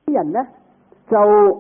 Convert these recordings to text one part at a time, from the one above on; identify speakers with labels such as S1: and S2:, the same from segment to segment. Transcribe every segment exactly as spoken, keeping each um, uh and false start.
S1: 啲人咧就誒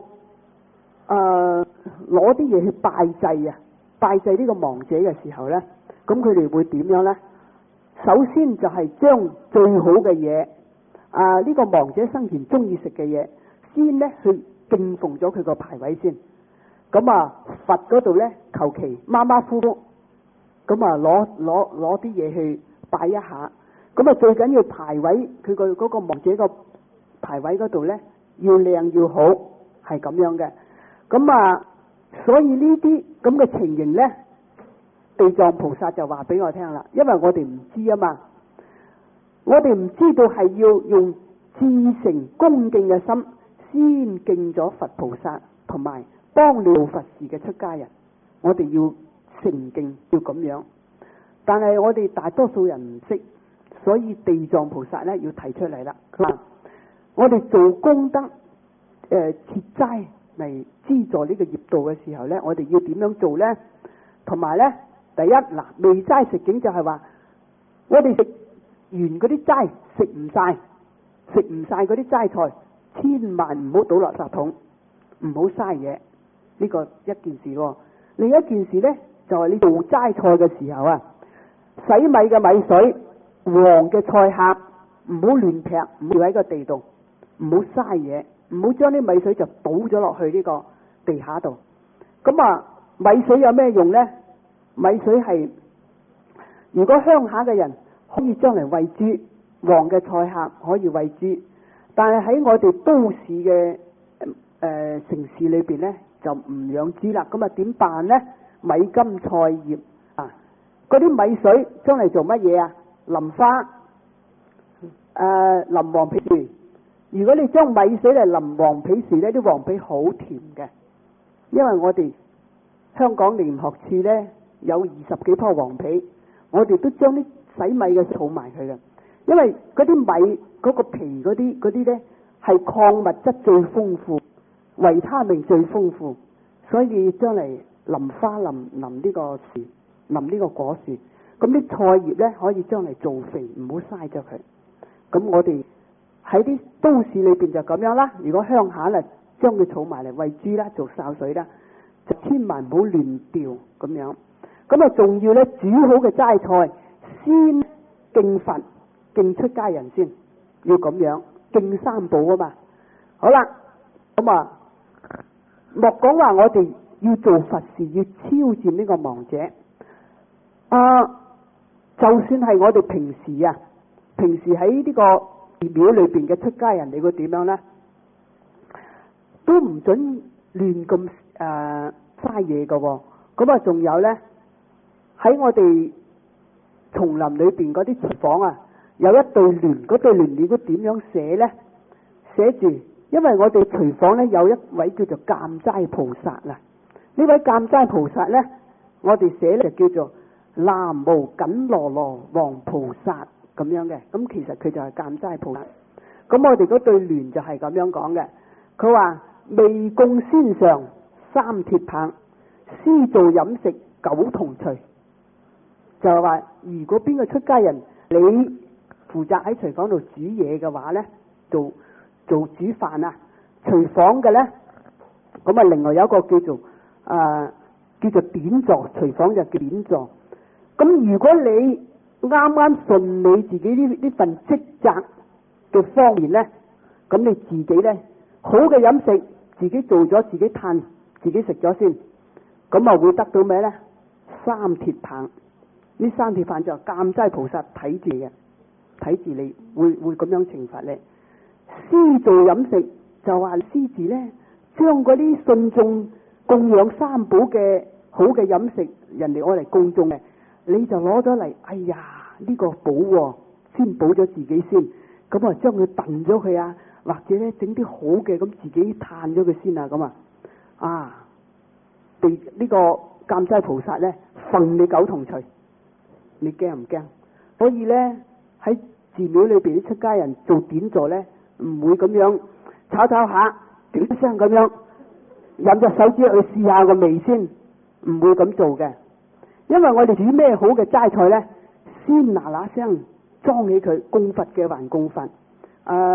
S1: 攞啲嘢去拜祭啊，拜祭呢個亡者嘅時候咧，咁佢哋會點樣咧？首先就係將最好嘅嘢，啊呢、這個亡者生前中意食嘅嘢，先咧去敬奉咗佢個牌位先。咁啊佛嗰度咧求其馬馬虎虎，咁啊攞攞攞啲嘢去拜一下。咁啊最緊要牌位，佢個嗰個亡者個牌位嗰度咧要靚要好，係咁樣嘅。咁啊所以呢啲咁嘅情形咧，地藏菩薩就話俾我聽啦，因為我哋唔知啊嘛，我哋唔知道係要用至誠恭敬嘅心先敬咗佛菩薩同埋幫你做佛事嘅出家人，我哋要誠敬，要咁樣。但係我哋大多數人唔識，所以地藏菩薩咧要提出嚟啦。佢話我哋做功德誒設齋嚟資助呢個業道嘅時候咧，我哋要點樣做咧？同埋咧，第一嗱，未齋食境就係話，我哋食完嗰啲齋食唔晒，食唔晒嗰啲齋菜，千萬唔好倒垃圾桶，唔好嘥嘢。呢個一件事喎。另一件事咧，就係你做齋菜嘅時候啊，洗米嘅米水、黃嘅菜殼，唔好亂劈，唔好喺個地度，唔好嘥嘢，唔好將啲米水就倒咗落去呢個地下度。咁啊，米水有咩用咧？米水係如果鄉下嘅人可以將嚟餵豬，黃嘅菜殼可以餵豬，但係喺我哋都市嘅誒、呃、城市裏邊咧就唔養豬啦。咁啊點辦咧？米金菜葉啊，嗰啲米水將嚟做乜嘢啊？淋花誒、呃、淋黃皮樹。如果你將米水嚟淋黃皮樹咧，啲黃皮好甜嘅，因為我哋香港蓮學處咧有二十幾棵黃皮，我哋都將啲洗米嘅儲埋佢嘅，因為嗰啲米嗰個皮嗰啲嗰啲咧係礦物質最豐富，維他命最豐富，所以你要將嚟淋花淋淋呢個樹，淋呢個果樹，咁啲菜葉咧可以將嚟做肥，唔好嘥咗佢。咁我哋喺啲都市裏邊就咁樣啦，如果鄉下咧將佢儲埋嚟餵豬啦，做潲水啦，就千萬唔好亂掉咁樣。咁啊，仲要咧煮好嘅齋菜，先敬佛、敬出家人先，要咁樣敬三寶啊嘛。好啦，咁啊，莫講話我哋要做佛事，要超薦呢個亡者。啊，就算係我哋平時啊，平時喺呢個寺廟裏邊嘅出家人，你會點樣咧？都唔准亂咁誒嘥嘢噶。咁啊，仲有咧？喺我哋叢林裏邊嗰啲廚房啊，有一對聯，嗰對聯你都點樣寫呢？寫住，因為我哋廚房咧有一位叫做鑑齋菩薩啊。呢位鑑齋菩薩呢，我哋寫咧就叫做南無緊羅羅王菩薩咁樣嘅。咁其實佢就係鑑齋菩薩。咁我哋嗰對聯就係咁樣講嘅。佢話未供先上三鐵棒，施做飲食九同隨。就係話，如果邊個出家人你負責喺廚房度煮嘢嘅話呢，做做煮飯啊，廚房嘅呢，咁啊另外有一個叫做啊、呃、叫做典座，廚房就叫典座。咁如果你啱啱順你自己呢呢份職責嘅方面呢，咁你自己呢，好嘅飲食自己做咗，自己嘆，自己食咗先，咁啊會得到咩呢？三鐵棒。呢三鐵棒就鑑齋菩薩睇住嘅，睇住你會會咁樣懲罰你。施做飲食就話施字咧，將嗰啲信眾供養三寶嘅好嘅飲食，人哋愛嚟供眾嘅，你就攞咗嚟，哎呀呢、這個補、哦，先補咗自己先，咁啊將佢燉咗佢啊，或者咧整啲好嘅，咁自己嘆咗佢先啊，咁啊啊，被呢個鑑齋菩薩咧奉你九同隨。你驚唔驚？所以咧喺寺廟裏邊啲出家人做典座咧，唔會咁樣炒炒下，屌一聲咁樣，飲隻手指去試下個味先，唔會咁做嘅。因為我哋煮咩好嘅齋菜咧，先嗱嗱聲裝起佢，供佛嘅還供佛。誒、呃，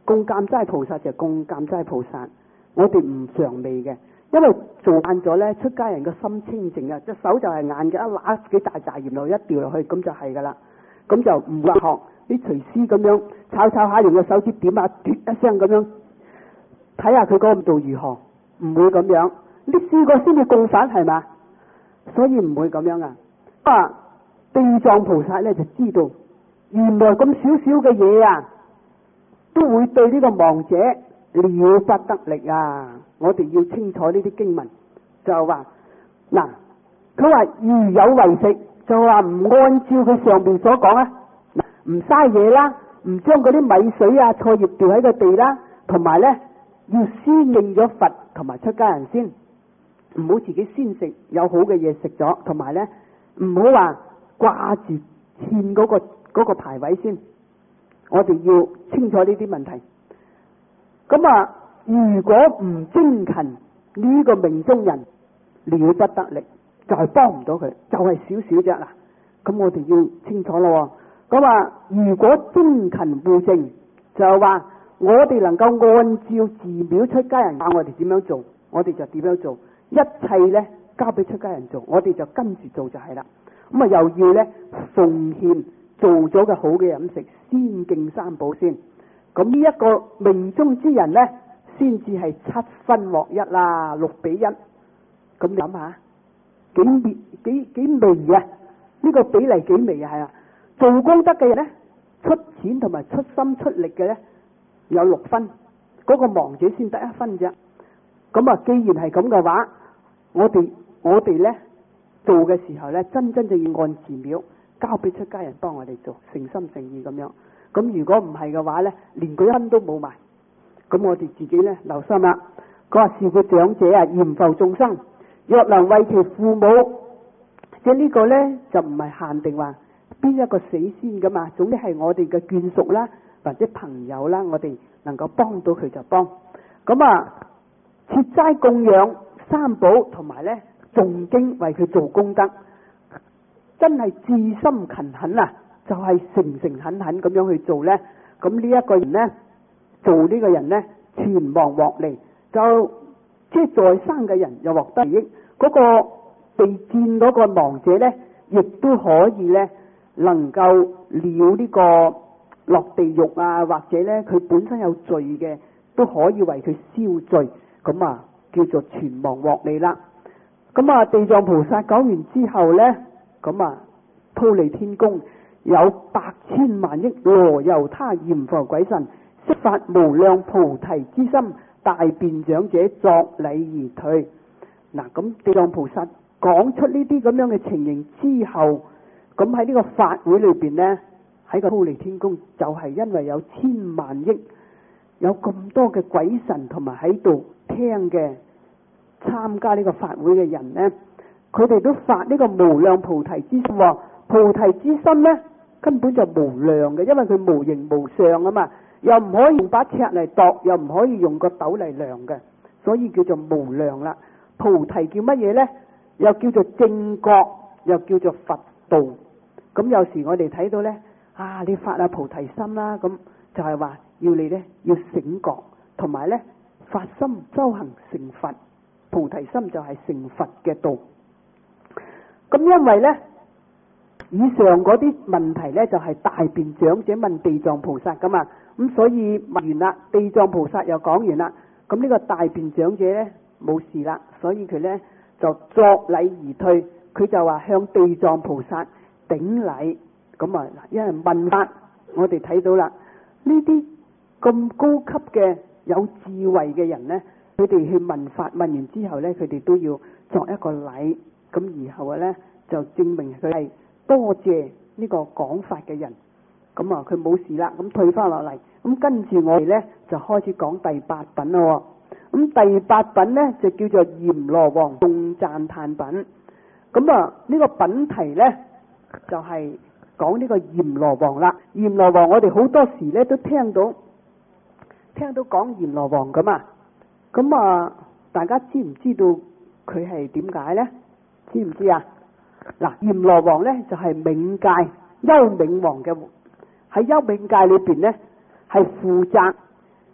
S1: 供鑑齋菩薩就供鑑齋菩薩，我哋唔常味嘅，因為做慣咗咧，出家人個心清淨啊，隻手就係硬嘅，一揦幾大扎鹽落去一掉落去，咁就係噶啦，咁就唔會學啲廚師咁樣炒炒下，用個手指點下，嘟一聲咁樣睇下佢嗰個味道如何，唔會咁樣。你試過先至供飯係嘛？所以唔會咁樣啊。啊，地藏菩薩咧就知道，原來咁少少嘅嘢啊，都會對呢個亡者了不得力啊！我哋要清楚呢啲經文，就話嗱，佢話如有為食，就話唔按照佢上邊所講啊，唔嘥嘢啦，唔將嗰啲米水啊、菜葉掉喺個地啦，同埋咧要先應咗佛同埋出家人先，唔好自己先食有好嘅嘢食咗，同埋咧唔好話掛住欠嗰個嗰個牌位先，我哋要清楚呢啲問題。咁啊，如果唔精勤呢個命中人了不得力，就係幫唔到佢，就係少少啫嗱。咁我哋要清楚咯。咁啊，如果精勤護淨，就係話我哋能夠按照寺廟出家人教我哋點樣做，我哋就點樣做，一切咧交俾出家人做，我哋就跟住做就係啦。咁啊，又要咧奉獻做咗嘅好嘅飲食，先敬三寶先。咁呢一個命中之人咧，先至係七分獲一啦，六比一。咁你諗下，幾微幾幾微啊？呢個比例幾微啊？係啊，做功德嘅人咧，出錢同埋出心出力嘅咧，有六分，嗰個亡者先得一分啫。咁啊，既然係咁嘅話，我哋我哋咧做嘅時候咧，真真正要按寺廟交俾出家人幫我哋做，誠心誠意咁樣。咁如果唔係嘅話咧，連個一分都冇埋，咁我哋自己咧留心啦。佢話是個長者啊，嚴浮眾生，若能為其父母，即係呢個咧就唔係限定話邊一個死先噶嘛，總之係我哋嘅眷屬啦，或者朋友啦，我哋能夠幫到佢就幫。咁啊，設齋供養三寶，同埋咧誦經為佢做功德，真係至心勤懇啊！就係誠誠懇懇咁樣去做呢。咁呢一個人呢，做呢個人呢，全亡獲利，就即係在生嘅人又獲得利益，嗰、那個被戰嗰個亡者呢，亦都可以呢，能夠了呢個落地獄啊，或者呢，佢本身有罪嘅，都可以為佢消罪，咁啊叫做全亡獲利啦。咁啊，地藏菩薩講完之後呢，咁啊忉利天宮有百千萬億羅由他閻浮鬼神，悉發無量菩提之心，大便長者作禮而退。嗱，咁地藏菩薩講出呢啲咁樣嘅情形之後，咁喺呢個法會裏邊呢，喺個忉利天宮就係因為有千萬億，有咁多嘅鬼神同埋喺度聽嘅參加呢個法會嘅人呢，佢哋都發呢個無量菩提之心。菩提之心呢，根本就無量嘅，因為佢無形無相啊嘛，又唔可以用把尺嚟度，又唔可以用個斗嚟量嘅，所以叫做無量啦。菩提叫乜嘢呢？又叫做正覺，又叫做佛道。咁有時我哋睇到呢，啊你發下菩提心啦，咁就係話要你呢要醒覺，同埋呢發心修行成佛。菩提心就係成佛嘅道。咁因為呢，以上嗰啲問題呢，就係、是、大便長者問地藏菩薩噶嘛，咁所以問完啦，地藏菩薩又講完啦，咁呢個大便長者呢，冇事啦，所以佢呢就作禮而退，佢就話向地藏菩薩頂禮。咁啊，因為問法我哋睇到啦，呢啲咁高級嘅有智慧嘅人呢，佢哋去問法，問完之後呢，佢哋都要作一個禮，咁然後呢，就證明佢係多謝呢個講法嘅人。咁啊，佢冇事啦，咁退翻落嚟，咁跟住我哋呢，就開始講第八品咯。咁第八品呢，就叫做閻羅王頌讚歎品。咁啊，呢個品題呢，就係、是、講呢個閻羅王啦。閻羅王我哋好多時呢都聽到聽到講閻羅王噶嘛。咁啊，大家知唔知道佢係點解呢？知唔知啊？嗱，閻羅王呢，就係、是、冥界幽冥王嘅，喺幽冥界裏邊呢，係負責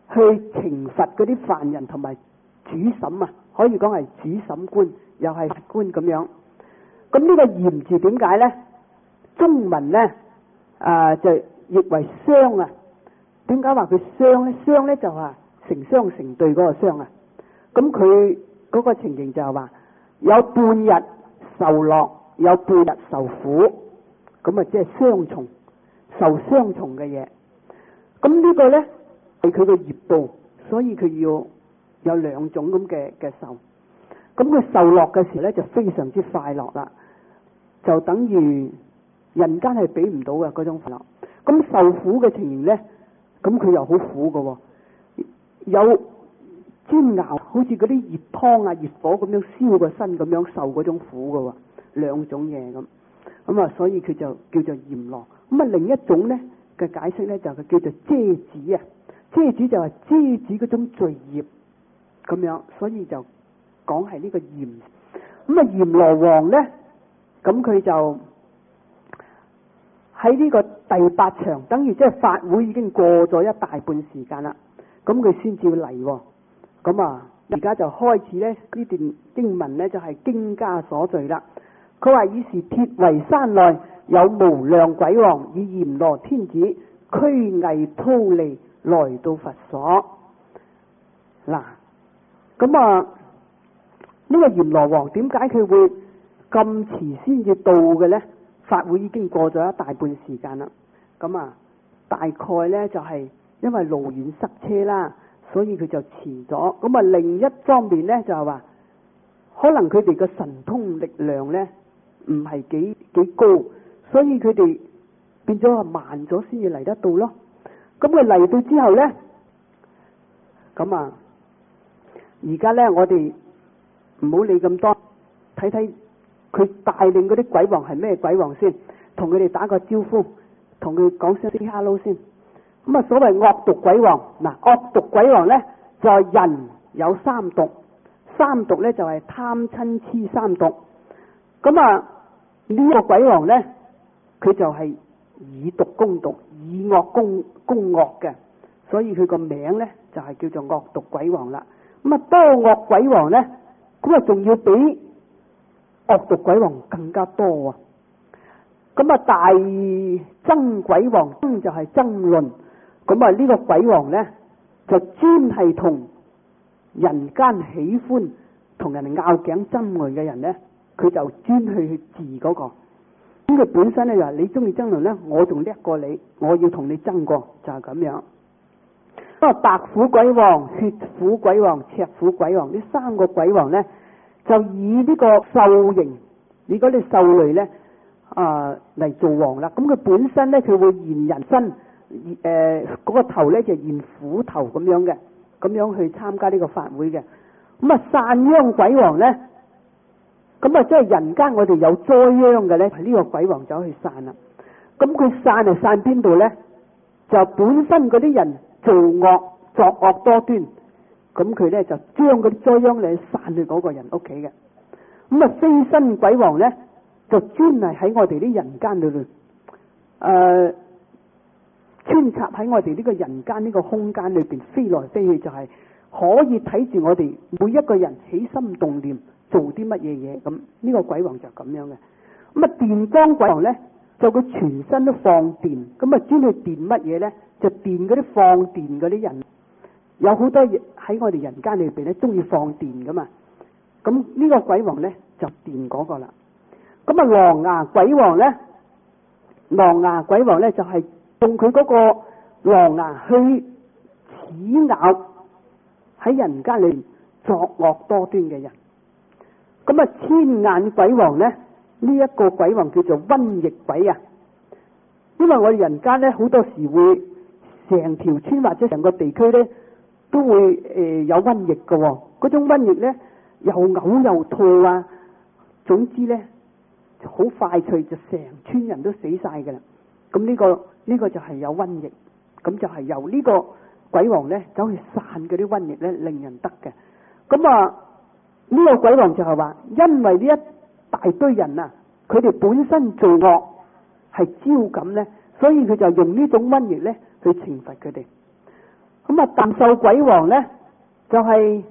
S1: 去懲罰嗰啲犯人同埋主審啊，可以講係主審官又係法官咁樣。咁呢個嚴字點解呢？中文呢，啊、呃、就譯為雙啊。點解話佢雙呢？雙呢就係成雙成對嗰個雙啊。咁佢嗰個情形就係話有半日受樂，有半日受苦，咁啊即係雙重受雙重嘅嘢。咁呢個呢係佢嘅業報，所以佢要有兩種咁嘅嘅受。咁佢受樂嘅時呢，就非常之快樂啦，就等於人間係俾唔到嘅嗰種快樂。咁受苦嘅情形呢，咁佢又好苦嘅，有煎熬，好似嗰啲熱湯啊、熱火咁樣燒個身咁樣受嗰種苦嘅，兩種嘢咁。咁啊，所以佢就叫做閻羅。咁啊，另一種呢嘅解釋呢，就係佢叫做遮止啊，遮止就係遮止嗰種罪孽咁樣，所以就講係呢個閻。咁啊，閻羅王呢，咁佢就喺呢個第八場，等於即係法會已經過咗一大半時間啦，咁佢先至嚟。咁啊，而家就開始咧呢段經文呢，就係經家所序啦。佢話：以是鐵圍山內有無量鬼王，以閻羅天子驅翳饕餮來到佛所。嗱，咁啊，呢、這個閻羅王點解佢會咁遲先至到嘅呢？法會已經過咗一大半時間啦。咁啊，大概呢就係、是、因為路遠塞車啦，所以佢就遲咗。咁啊，另一方面呢，就係話，可能佢哋嘅神通力量呢唔係幾幾高，所以佢哋變咗話慢咗先至嚟得到咯。咁佢嚟到之後呢，咁啊，而家呢，我哋唔好理咁多，睇睇佢帶領嗰啲鬼王係咩鬼王先，同佢哋打個招呼，同佢講聲 say hello 先。咁啊，所謂惡毒鬼王，嗱，惡毒鬼王呢，就係、是、人有三毒，三毒呢，就係、是、貪嗔痴三毒。咁啊，呢、這個鬼王呢，佢就係以毒攻毒，以惡攻攻惡嘅，所以佢個名呢，就係、是、叫做惡毒鬼王啦。咁啊，多惡鬼王呢，咁啊仲要比惡毒鬼王更加多啊！咁啊，大爭鬼王，爭就係爭論。咁啊，呢個鬼王呢，就專係同人間喜歡同人哋拗頸爭論嘅人呢，佢就專去去治嗰個。咁佢本身呢，就話你中意爭論呢，我仲叻過你，我要同你爭過，就係咁樣。咁啊，白虎鬼王、血虎鬼王、赤虎鬼王呢三個鬼王呢，就以呢個獸形，以嗰啲獸類呢啊嚟做王啦。咁佢本身呢，佢會現人身，誒、呃、嗰、那個頭呢就現虎頭咁樣嘅，咁樣去參加呢個法會嘅。咁啊，散殃鬼王呢，咁啊即係人間我哋有災殃嘅呢，呢、這個鬼王走去散啦。咁佢散係散邊度呢？就本身嗰啲人做惡作惡多端，咁佢呢就將嗰啲災殃嚟散去嗰個人屋企嘅。咁啊，飛身鬼王呢，就專係喺我哋啲人間裏邊，誒、呃、穿插喺我哋呢個人間呢個空間裏邊飛來飛去，就係可以睇住我哋每一個人起心動念做啲乜嘢嘢。咁呢個鬼王就咁樣嘅。咁啊，電光鬼王呢，就佢全身都放電，咁啊專去電乜嘢呢？就電嗰啲放電嗰啲人。有好多嘢喺我哋人間裏邊咧，中意放電噶嘛。咁呢個鬼王呢，就電嗰個啦。咁啊，狼牙鬼王呢，狼牙鬼王呢，就係、是、用佢嗰個狼牙去齒咬喺人間裏作惡多端嘅人。咁啊，千眼鬼王呢，呢、這、一個鬼王叫做瘟疫鬼啊。因為我哋人間呢，好多時會成條村或者成個地區呢，都會誒、呃、有瘟疫嘅、哦，嗰種瘟疫呢，又嘔又吐啊，總之呢，好快脆就成村人都死晒嘅啦。咁呢、這個呢、這個就係有瘟疫，咁就係由呢個鬼王呢走去散嗰啲瘟疫呢，令人得嘅。咁啊，呢、這個鬼王就係話，因為呢一大堆人啊，佢哋本身做惡係招感呢，所以佢就用呢種瘟疫呢去懲罰佢哋。 咁啊，啖獸鬼王咧就係、是、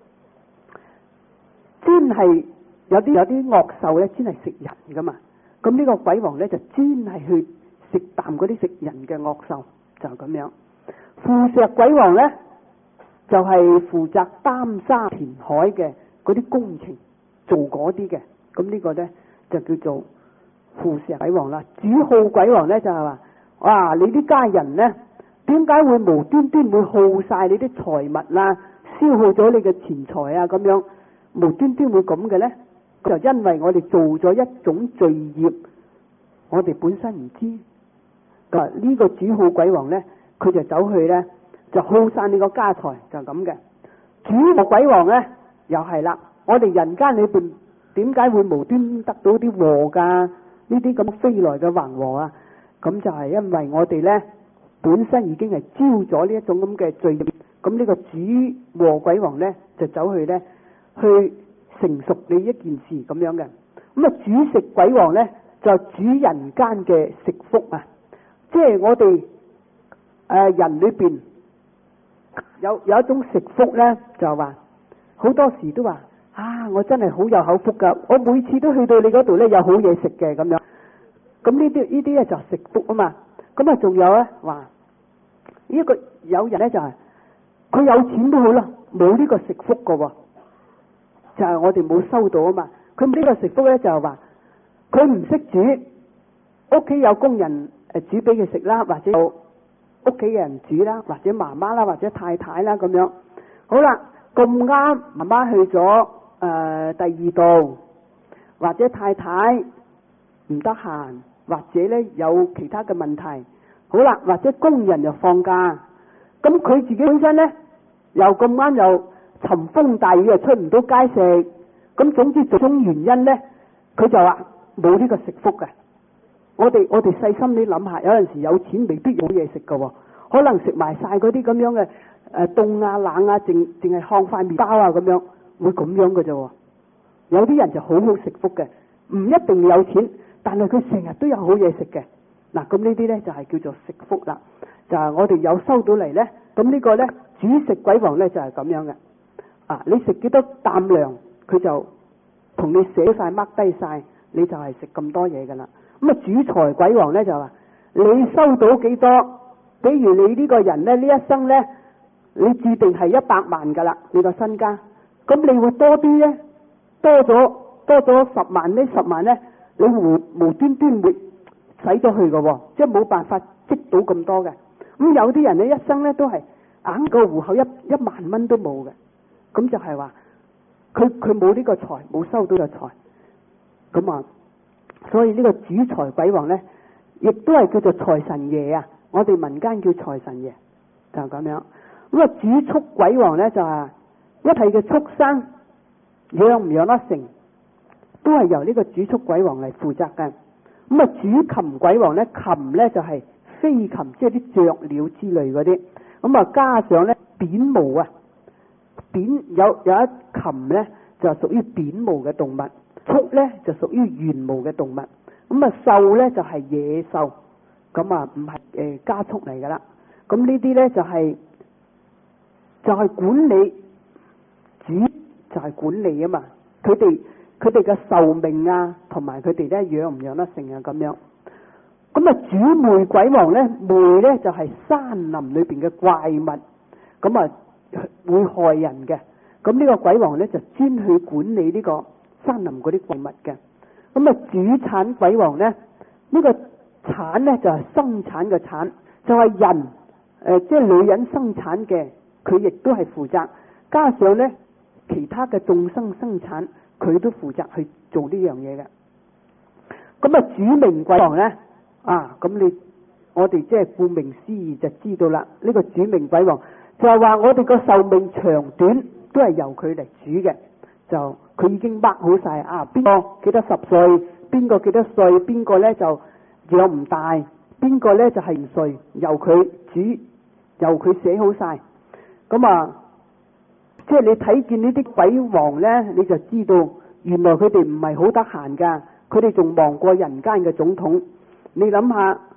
S1: 專係有啲有啲惡獸咧，專係食人噶嘛。咁呢個鬼王咧就專係去食啖嗰啲食人嘅惡獸，就咁樣。負石鬼王咧就係、是、負責擔沙填海嘅嗰啲工程，做嗰啲嘅。咁呢個咧就叫做負石鬼王啦。主耗鬼王咧就係、是、話，哇！你啲家人咧點解會無端端會耗晒你啲財物啦，消耗咗你嘅錢財啊咁樣，無端端會咁嘅咧？就因為我哋做咗一種罪業，我哋本身唔知。嗱，呢個主耗鬼王咧，佢就走去咧就耗晒你個家財，就咁嘅。主禍鬼王咧又係啦，我哋人間裏邊點解會無端得到啲禍噶？呢啲咁飛來嘅橫禍啊，咁就係因為我哋咧本身已經係招咗呢一種咁嘅罪業。咁呢個主禍鬼王咧就走去咧去成熟你一件事咁樣嘅。咁啊，主食鬼王咧就主人間嘅食福啊，即係我哋誒、呃、人裏邊有有一種食福咧，就話好多時都話啊，我真係好有口福噶，我每次都去到你嗰度咧有好嘢食嘅咁樣。咁呢啲呢啲咧就食福啊嘛。咁啊仲有咧話呢一個有人咧就係、是、佢有錢都好啦，冇呢個食福噶喎。就係我哋冇收到啊嘛，佢呢個食福咧就係話佢唔識煮，屋企有工人誒煮俾佢食啦，或者有屋企嘅人煮啦，或者媽媽啦，或者太太啦咁樣。好啦，咁啱媽媽去咗誒、呃、第二度，或者太太唔得閒，或者咧有其他嘅問題。好啦，或者工人又放假，咁佢自己本身咧又咁啱又尋風大雨又出唔到街食，咁總之種種原因咧，佢就話冇呢個食福嘅。我哋我哋細心啲諗下，有陣時有錢未必有嘢食噶，可能食埋晒嗰啲咁樣嘅誒凍啊冷啊，淨淨係糠塊麵包啊咁樣，會咁樣嘅啫。有啲人就好好食福嘅，唔一定有錢，但係佢成日都有好嘢食嘅。嗱，咁呢啲咧就係叫做食福啦，就係我哋有收到嚟咧。咁呢個咧主食鬼王咧就係咁樣嘅。啊！你食幾多啖糧，佢就同你寫晒 mark 低晒，你就係食咁多嘢噶啦。咁啊，主財鬼王咧就話你收到幾多，比如你呢個人咧呢一生咧，你注定係一百萬噶啦，你個身家，咁你會多啲咧，多咗多咗十萬呢十萬咧，你無無端端會使咗去噶，即係冇辦法積到咁多嘅。咁有啲人咧一生咧都係硬個戶口一一萬蚊都冇嘅。咁就係話佢佢冇呢個財，冇收到個財，咁啊，所以呢個主財鬼王咧，亦都係叫做財神爺啊。我哋民間叫財神爺，就咁樣。咁啊，主畜鬼王咧就係一係嘅畜生養唔養得成，都係由呢個主畜鬼王嚟負責嘅。咁啊，主禽鬼王咧，禽咧就係飛禽，即係啲雀鳥之類嗰啲。咁啊，加上咧扁毛啊。扁有有一禽咧就屬於扁毛嘅動物，畜咧就屬於圓毛嘅動物。咁啊，獸咧就係野獸，咁啊唔係誒家畜嚟噶啦。咁呢啲咧就係、是、就係、是、管理主就係管理啊嘛。佢哋佢哋嘅壽命啊，同埋佢哋咧養唔養得成啊咁樣。咁啊，主魅鬼王咧，魅咧就係、是、山林裏邊嘅怪物，咁啊。會害人嘅，咁呢個鬼王咧就專去管理呢個山林嗰啲怪物嘅。咁啊，主產鬼王咧，呢、這個產咧就係、是、生產嘅產，就係、是、人誒，即、呃、係、就是、女人生產嘅，佢亦都係負責。加上咧其他嘅眾生生產，佢都負責去做呢樣嘢嘅。咁啊，主命鬼王咧啊，咁你我哋即係顧名思義就知道啦。呢、這個主命鬼王。就係話我哋個壽命長短都係由佢嚟主嘅，就佢已經 mark 好晒啊，邊個幾多十歲，邊個幾多歲，邊個咧就養唔大，邊個咧就係唔歲，由佢主，由佢寫好晒。咁啊，即係你睇見呢啲鬼王咧，你就知道原來佢哋唔係好得閒噶，佢哋仲忙過人間嘅總統。你諗下，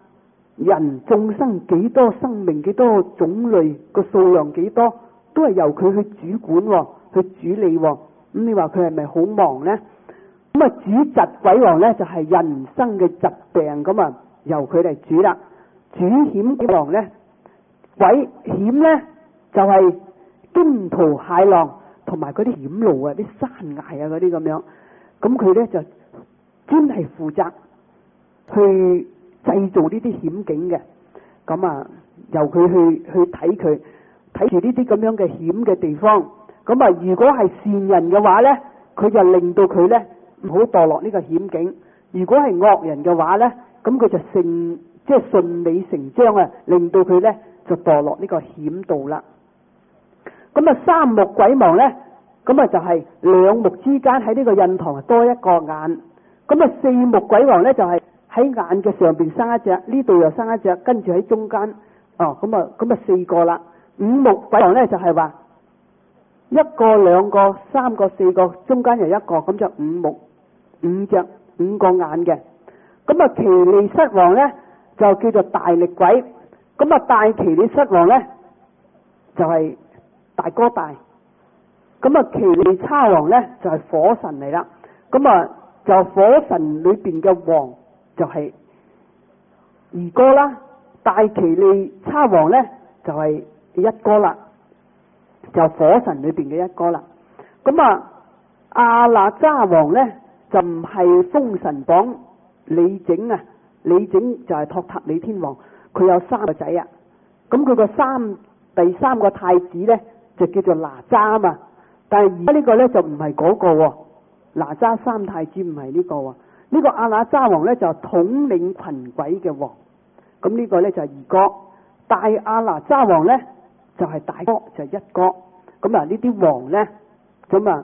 S1: 人眾生幾多，生命幾多種類，個數量幾多，都係由佢去主管去主理。咁你話佢係咪好忙呢？咁啊，主疾鬼王呢，就係人生嘅疾病，咁啊由佢嚟主啦。主險鬼王呢，鬼險呢，就係驚濤駭浪同埋嗰啲險路啊，啲山崖啊嗰啲咁樣。咁佢呢，就專係負責去製造呢啲險境嘅。咁啊由佢去去睇佢睇住呢啲咁樣嘅險嘅地方。咁啊如果係善人嘅話呢，佢就令到佢呢唔好墮落呢個險境。如果係惡人嘅話呢，咁佢就成即係順理成章啊，令到佢呢就墮落呢個險道啦。咁啊三目鬼王呢，咁啊就係兩目之間喺呢個印堂多一個眼。咁啊四目鬼王呢，就係喺眼嘅上邊生一隻，呢度又生一隻，跟住喺中間哦，咁啊咁啊四個啦。五目鬼王呢，就係話一個兩個三個四個，中間又一個，咁就五目五隻五個眼嘅。咁啊奇利失王呢，就叫做大力鬼。咁啊大奇利失王呢，就係大哥大。咁啊奇利叉王呢，就係火神嚟啦。咁啊就火神裏邊嘅王就係二哥啦。大奇利叉王呢，就係一哥啦，就火神裏邊嘅一哥啦。咁啊阿那吒王呢，就唔係封神榜李靖啊，李靖就係托塔李天王，佢有三個仔啊。咁佢個三第三個太子呢，就叫做哪吒啊嘛。但係而家呢個呢，就唔係嗰個，哪吒三太子唔係呢個。呢個阿那吒王呢，就統領群鬼嘅王。咁呢個呢，就係二哥。大阿那吒王呢，就係大哥，就係一哥。咁啊呢啲王呢，咁啊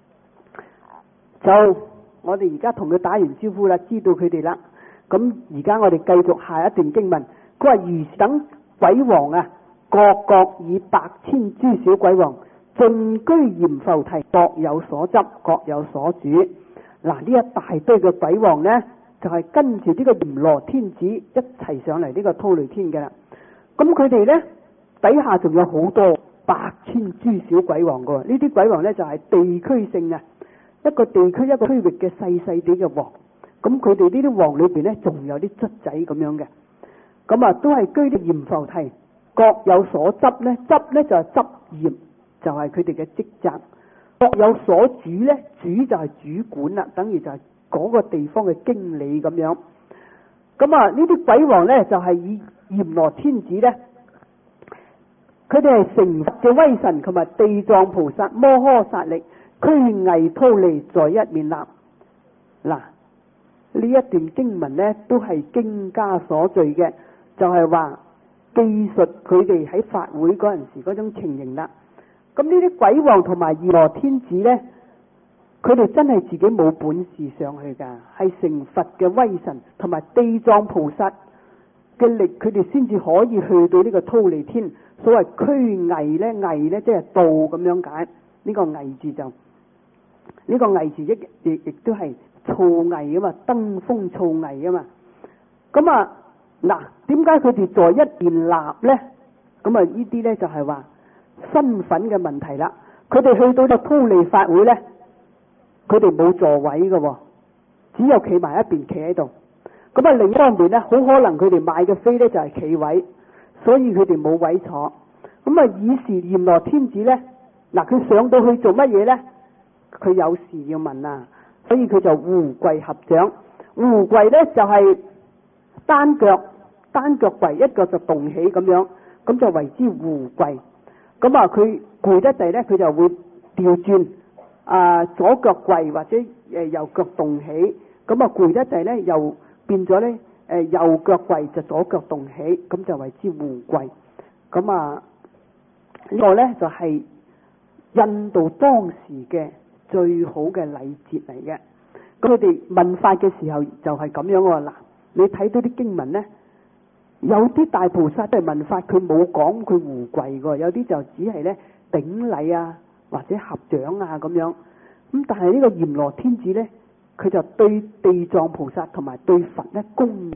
S1: 就我哋而家同佢打完招呼啦，知道佢哋啦。咁而家我哋繼續下一段經文。佢話如等鬼王啊，各各以百千諸小鬼王盡居閻浮提，各有所執，各有所主。嗱，呢一大堆嘅鬼王呢，就係、是、跟住呢個閻羅天子一齊上嚟呢個忉利天嘅啦。咁佢哋呢，底下仲有好多百千諸小鬼王噶。呢啲鬼王呢，就係、是、地區性啊，一個地區一個區域嘅細細啲嘅王。咁佢哋呢啲王裏邊呢，仲有啲卒仔咁樣嘅。咁啊都係居啲閻浮提，各有所執呢，執呢就係執業，就係佢哋嘅職責。各有所主呢，主就係主管啦，等於就係嗰個地方嘅經理咁樣。咁啊呢啲鬼王呢，就係、是、以閻羅天子呢，佢哋係成佛嘅威神，同埋地藏菩薩摩訶薩力俱詣忉利在一面立。嗱，呢一段經文呢，都係經家所敘嘅，就係話記述佢哋喺法會嗰陣時嗰種情形啦。咁呢啲鬼王同埋閻羅天子呢，佢哋真係自己冇本事上去噶，係成佛嘅威神同埋地藏菩薩嘅力，佢哋先至可以去到呢個忉利天。所謂俱詣呢，詣呢即係道咁樣解。呢、這個詣字就呢、這個詣字亦亦亦都係造詣啊嘛，登峰造詣啊嘛。咁啊嗱，點解佢哋在一面立呢？咁啊呢啲呢，就係話身份嘅問題啦。佢哋去到個忉利法會呢，佢哋冇座位嘅，只有企埋一邊企喺度。咁啊另一方面呢，好可能佢哋買嘅飛呢就係企位，所以佢哋冇位坐。咁啊以是閻羅天子呢，嗱佢上到去做乜嘢呢？佢有事要問啊，所以佢就胡跪合掌。胡跪呢就係、是、單腳單腳跪，一腳就動起咁樣，咁就為之胡跪。咁啊佢跪得滯呢，佢就會調轉啊左腳跪或者誒右腳動起。咁啊跪得滯呢，又變咗呢誒右腳跪就左腳動起，咁就為之胡跪。咁啊呢、這個呢，就係、是、印度當時嘅最好嘅禮節嚟嘅。咁佢哋問法嘅時候就係咁樣喎。嗱，你睇到啲經文呢，有啲大菩薩都係問法，佢冇講佢胡跪嘅，有啲就只係呢頂禮啊或者合掌啊咁樣。咁但係呢個閻羅天子呢，佢就對地藏菩薩同埋對佛呢恭敬，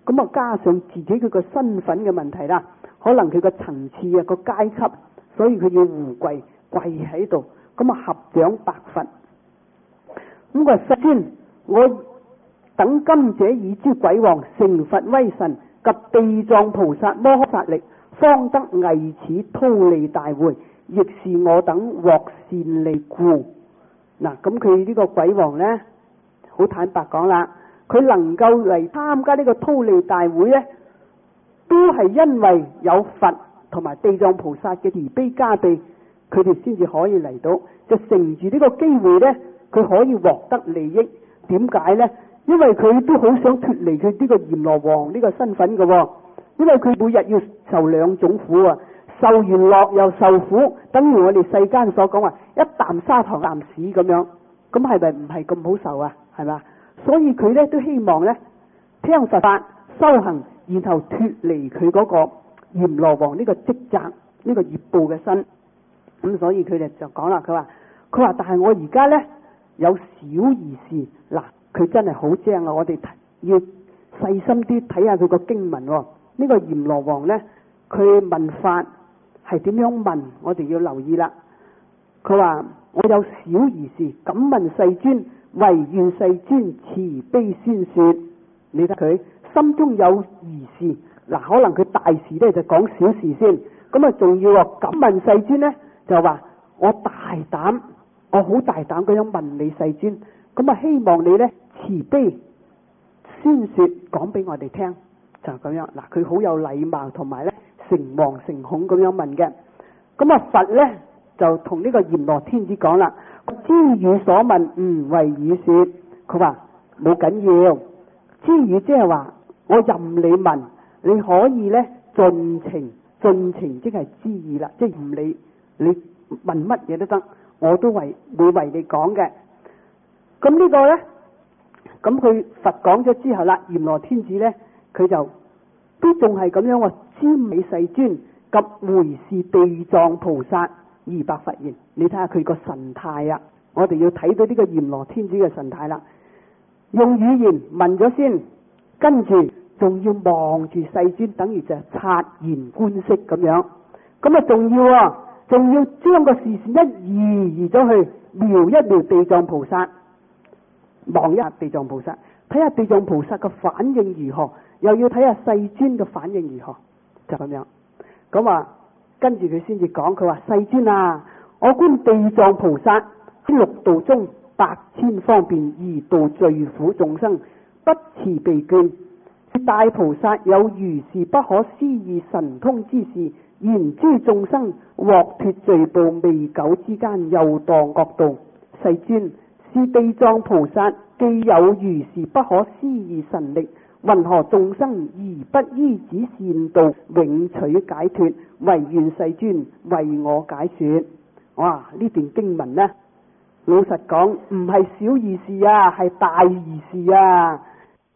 S1: 咁啊加上自己佢個身份嘅問題啦，可能佢個層次啊個階級，所以佢要胡跪跪喺度，咁啊合掌白佛。咁佢話世尊，我等今者以諸鬼王成佛威神及地藏菩薩摩訶薩力，方得為此忉利大會，亦是我等獲善利故。嗱，咁佢呢個鬼王呢，好坦白講啦，佢能夠嚟參加呢個忉利大會呢，都係因為有佛同埋地藏菩薩嘅慈悲加被，佢哋先至可以嚟到，就乘住呢個機會呢，佢可以獲得利益。點解呢？因為佢都好想脫離佢呢個閻羅王呢個身份嘅，因為佢每日要受兩種苦啊，受完樂又受苦，等於我哋世間所講話一啖砂糖啖屎咁樣，咁係咪唔係咁好受啊？係嘛？所以佢咧都希望咧聽佛法修行，然後脫離佢嗰個閻羅王呢個職責呢個業報嘅身。咁所以佢哋就講啦，佢話佢話但係我而家咧有小儀事。嗱，佢真係好正啊！我哋要細心啲睇下佢個經文。呢、這個閻羅王咧，佢問法係點樣問？我哋要留意啦。佢話我有小儀事，敢問世尊，唯願世尊慈悲宣說。你睇佢心中有儀事，嗱，可能佢大事咧就講小事先，咁啊仲要話敢問世尊咧，就話我大膽，我好大膽咁樣問你世尊。咁啊，希望你咧慈悲宣說講俾我哋聽，就咁樣。嗱，佢好有禮貌，同埋咧誠惶誠恐咁樣問嘅。咁啊，佛咧就同呢個閻羅天子講啦，知語所問，吾為汝說。佢話冇緊要，知語即係話我任你問，你可以咧盡情盡情，即係知語啦，即係唔理你問乜嘢都得，我都為會為你講嘅。咁呢個呢，咁佢佛講咗之後啦，閻羅天子呢，佢就都仲係咁樣話，瞻美世尊及回視地藏菩薩二百佛言。你睇下佢個神態啊，我哋要睇到呢個閻羅天子嘅神態啦。用語言問咗先，跟住仲要望住世尊，等於就係察言觀色咁樣。咁啊，仲要啊，仲要將個視線一移移咗去瞄一瞄地藏菩薩。望一下地藏菩薩，睇下地藏菩薩嘅反應如何，又要睇下世尊嘅反應如何，就咁樣。咁啊，跟住佢先至講，佢話世尊啊，我觀地藏菩薩喺六道中百千方便而度罪苦眾生，不辭疲倦。大菩薩有如是不可思議神通之事，言諸眾生獲脫罪報，未久之間又墮惡道。世尊，是地藏菩薩既有如是不可思議神力，云何眾生而不依止善道，永取解脫？唯願世尊為我解說。哇！呢段經文呢，老實講唔係小儀事啊，係大儀事啊！